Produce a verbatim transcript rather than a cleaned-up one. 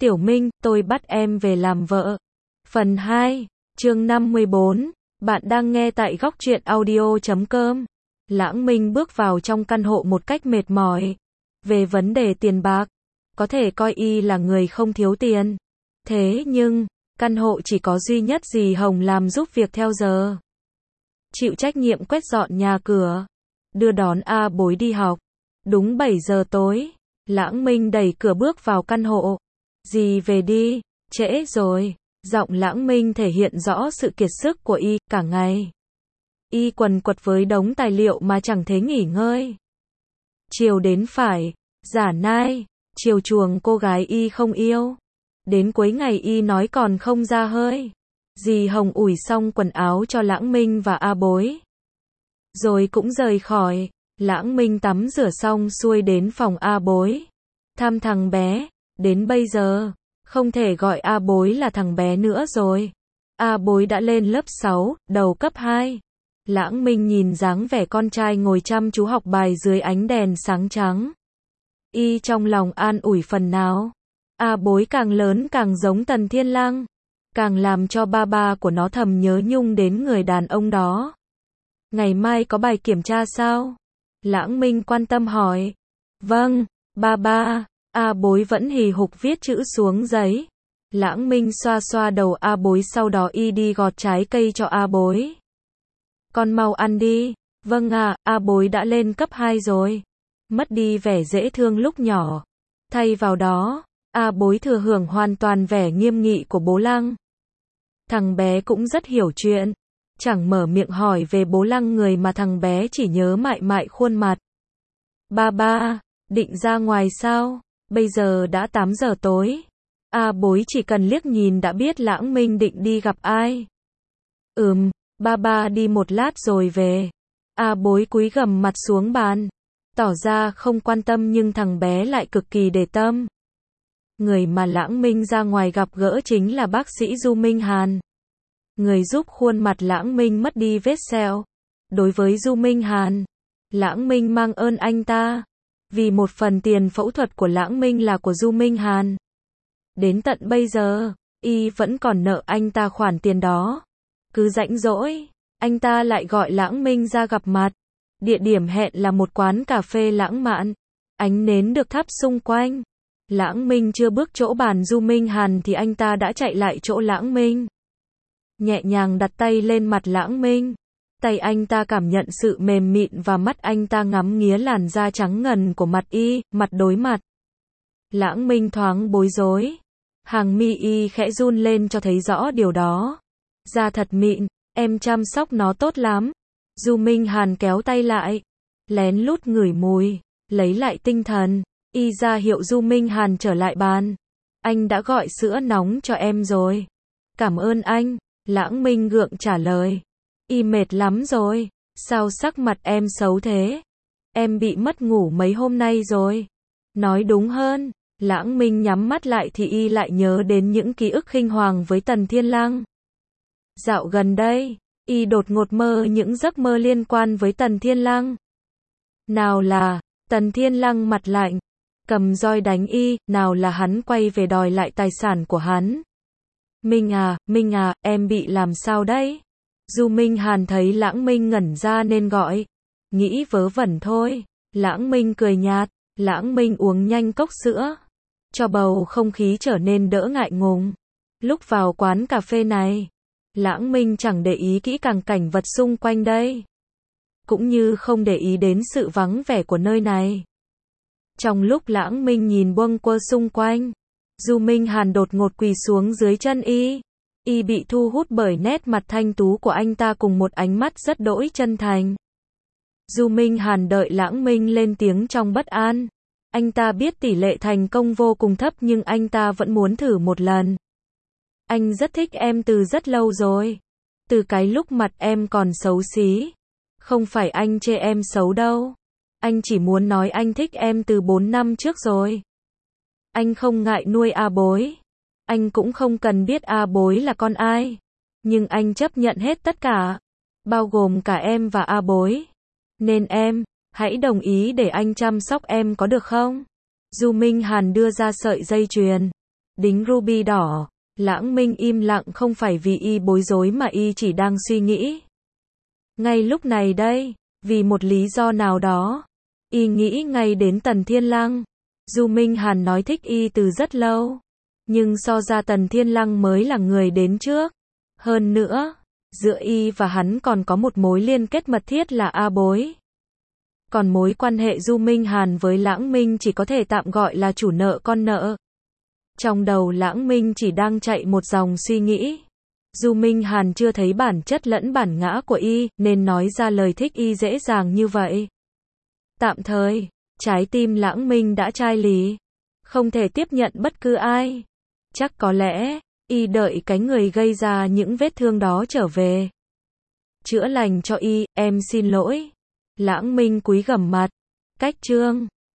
Tiểu Minh, tôi bắt em về làm vợ. Phần hai, chương năm mươi bốn. Bạn đang nghe tại góc truyện audio chấm com. Lãng Minh bước vào trong căn hộ một cách mệt mỏi. Về vấn đề tiền bạc, có thể coi y là người không thiếu tiền. Thế nhưng, căn hộ chỉ có duy nhất dì Hồng làm giúp việc theo giờ. Chịu trách nhiệm quét dọn nhà cửa, đưa đón A Bối đi học. Đúng bảy giờ tối, Lãng Minh đẩy cửa bước vào căn hộ. Dì về đi, trễ rồi. Giọng Lãng Minh thể hiện rõ sự kiệt sức của y, cả ngày. Y quần quật với đống tài liệu mà chẳng thấy nghỉ ngơi. Chiều đến phải, giả nai, chiều chuồng cô gái y không yêu. Đến cuối ngày y nói còn không ra hơi. Dì Hồng ủi xong quần áo cho Lãng Minh và A Bối. Rồi cũng rời khỏi. Lãng Minh tắm rửa xong xuôi đến phòng A Bối. Thăm thằng bé, đến bây giờ, không thể gọi A Bối là thằng bé nữa rồi. A Bối đã lên lớp sáu, đầu cấp hai. Lãng Minh nhìn dáng vẻ con trai ngồi chăm chú học bài dưới ánh đèn sáng trắng. Y trong lòng an ủi phần nào. A Bối càng lớn càng giống Tần Thiên Lăng, càng làm cho ba ba của nó thầm nhớ nhung đến người đàn ông đó. Ngày mai có bài kiểm tra sao? Lãng Minh quan tâm hỏi. Vâng, ba ba. A Bối vẫn hì hục viết chữ xuống giấy. Lãng Minh xoa xoa đầu A Bối, sau đó y đi gọt trái cây cho A Bối. Con mau ăn đi. Vâng ạ, à, A Bối đã lên cấp hai rồi. Mất đi vẻ dễ thương lúc nhỏ. Thay vào đó, A Bối thừa hưởng hoàn toàn vẻ nghiêm nghị của bố Lăng. Thằng bé cũng rất hiểu chuyện. Chẳng mở miệng hỏi về bố Lăng người mà thằng bé chỉ nhớ mại mại khuôn mặt. Ba ba, định ra ngoài sao? Bây giờ đã tám giờ tối. A Bối chỉ cần liếc nhìn đã biết Lãng Minh định đi gặp ai. Ừm, ba ba đi một lát rồi về. A Bối cúi gằm mặt xuống bàn, tỏ ra không quan tâm, nhưng thằng bé lại cực kỳ để tâm. Người mà Lãng Minh ra ngoài gặp gỡ chính là bác sĩ Du Minh Hàn. Người giúp khuôn mặt Lãng Minh mất đi vết sẹo. Đối với Du Minh Hàn, Lãng Minh mang ơn anh ta. Vì một phần tiền phẫu thuật của Lãng Minh là của Du Minh Hàn. Đến tận bây giờ, y vẫn còn nợ anh ta khoản tiền đó. Cứ rảnh rỗi, anh ta lại gọi Lãng Minh ra gặp mặt. Địa điểm hẹn là một quán cà phê lãng mạn. Ánh nến được thắp xung quanh. Lãng Minh chưa bước chỗ bàn Du Minh Hàn thì anh ta đã chạy lại chỗ Lãng Minh. Nhẹ nhàng đặt tay lên mặt Lãng Minh. Tay anh ta cảm nhận sự mềm mịn và mắt anh ta ngắm nghía làn da trắng ngần của mặt y, mặt đối mặt. Lãng Minh thoáng bối rối. Hàng mi y khẽ run lên cho thấy rõ điều đó. Da thật mịn, em chăm sóc nó tốt lắm. Du Minh Hàn kéo tay lại, lén lút ngửi mùi, lấy lại tinh thần. Y ra hiệu Du Minh Hàn trở lại bàn. Anh đã gọi sữa nóng cho em rồi. Cảm ơn anh. Lãng Minh gượng trả lời. Y mệt lắm rồi. Sao sắc mặt em xấu thế? Em bị mất ngủ mấy hôm nay rồi. Nói đúng hơn, Lãng Minh nhắm mắt lại thì y lại nhớ đến những ký ức khinh hoàng với Tần Thiên Lăng. Dạo gần đây, y đột ngột mơ những giấc mơ liên quan với Tần Thiên Lăng. Nào là Tần Thiên Lăng mặt lạnh, cầm roi đánh y, nào là hắn quay về đòi lại tài sản của hắn. Minh à, Minh à, em bị làm sao đấy? Du Minh Hàn thấy Lãng Minh ngẩn ra nên gọi. Nghĩ vớ vẩn thôi. Lãng Minh cười nhạt. Lãng Minh uống nhanh cốc sữa, cho bầu không khí trở nên đỡ ngại ngùng. Lúc vào quán cà phê này, Lãng Minh chẳng để ý kỹ càng cảnh vật xung quanh đây, cũng như không để ý đến sự vắng vẻ của nơi này. Trong lúc Lãng Minh nhìn buông quơ xung quanh, Du Minh Hàn đột ngột quỳ xuống dưới chân y. Y bị thu hút bởi nét mặt thanh tú của anh ta cùng một ánh mắt rất đỗi chân thành. Du Minh Hàn đợi Lãng Minh lên tiếng trong bất an. Anh ta biết tỷ lệ thành công vô cùng thấp nhưng anh ta vẫn muốn thử một lần. Anh rất thích em từ rất lâu rồi. Từ cái lúc mặt em còn xấu xí. Không phải anh chê em xấu đâu. Anh chỉ muốn nói anh thích em từ bốn năm trước rồi. Anh không ngại nuôi A Bối. Anh cũng không cần biết A Bối là con ai. Nhưng anh chấp nhận hết tất cả, bao gồm cả em và A Bối. Nên em, hãy đồng ý để anh chăm sóc em có được không? Du Minh Hàn đưa ra sợi dây chuyền. đính ruby đỏ. Lãng Minh im lặng không phải vì y bối rối mà y chỉ đang suy nghĩ. Ngay lúc này đây, vì một lý do nào đó, y nghĩ ngay đến Tần Thiên Lăng. Du Minh Hàn nói thích y từ rất lâu, nhưng so ra Tần Thiên Lăng mới là người đến trước. Hơn nữa, giữa y và hắn còn có một mối liên kết mật thiết là A Bối. Còn mối quan hệ Du Minh Hàn với Lãng Minh chỉ có thể tạm gọi là chủ nợ con nợ. Trong đầu Lãng Minh chỉ đang chạy một dòng suy nghĩ. Du Minh Hàn chưa thấy bản chất lẫn bản ngã của y, nên nói ra lời thích y dễ dàng như vậy. Tạm thời, trái tim Lãng Minh đã chai lì, không thể tiếp nhận bất cứ ai. Chắc có lẽ, y đợi cái người gây ra những vết thương đó trở về. Chữa lành cho y, em xin lỗi. Lãng Minh cúi gằm mặt. Cách chương